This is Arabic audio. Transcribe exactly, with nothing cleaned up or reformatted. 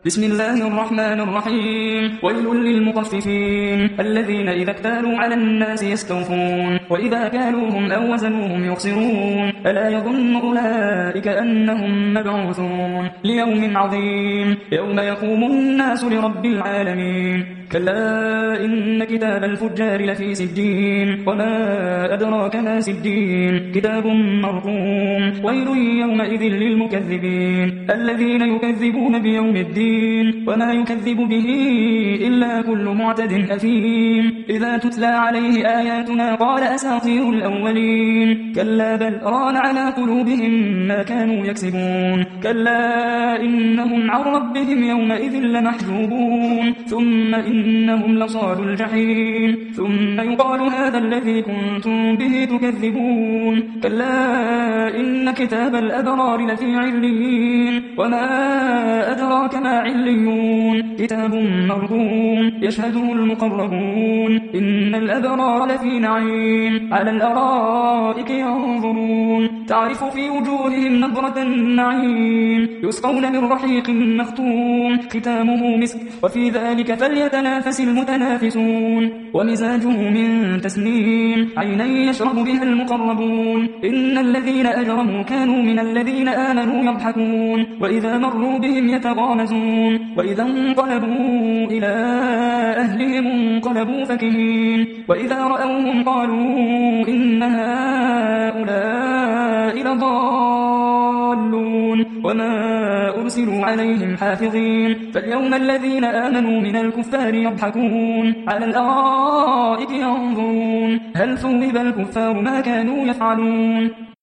بسم الله الرحمن الرحيم. ويل للمطففين الذين إذا اكتالوا على الناس يستوفون وإذا كالوهم أو وزنوهم يخسرون ألا يظن أولئك أنهم مبعوثون ليوم عظيم يوم يقوم الناس لرب العالمين. كلا إن كتاب الفجار لفي سجين وما أدراك ما سجين كتاب مرقوم. ويل يومئذ للمكذبين الذين يكذبون بيوم الدين وما يكذب به إلا كل معتد أثيم إذا تتلى عليه آياتنا قال أساطير الأولين كلا بل ران على قلوبهم ما كانوا يكسبون. كلا إنهم عن ربهم يومئذ لمحجوبون ثم إنهم لصالوا الجحيم ثم يقال هذا الذي كنتم به تكذبون. كلا إن كتاب الأبرار لفي عليين وما أدراك ما عليون كتاب مرقوم يشهده المقربون إن الأبرار لفي نعيم على الأرائك ينظرون تعرف في وجوههم نظرة النعيم يسقون من رحيق مختوم ختامه مسك وفي ذلك فليتنافس المتنافسون ومزاجه من تسنيم عينا يشرب بها المقربون إن الذين أجرموا كانوا من الذين آمنوا يضحكون وإذا مروا بهم يتغامزون وإذا انقلبوا إلى أهلهم انقلبوا فكهين وإذا رأوهم قالوا إن هؤلاء لضالون وما أرسلوا عليهم حافظين. فاليوم الذين آمنوا من الكفار يضحكون على الأرائك ينظرون هل ثوب الكفار ما كانوا يفعلون.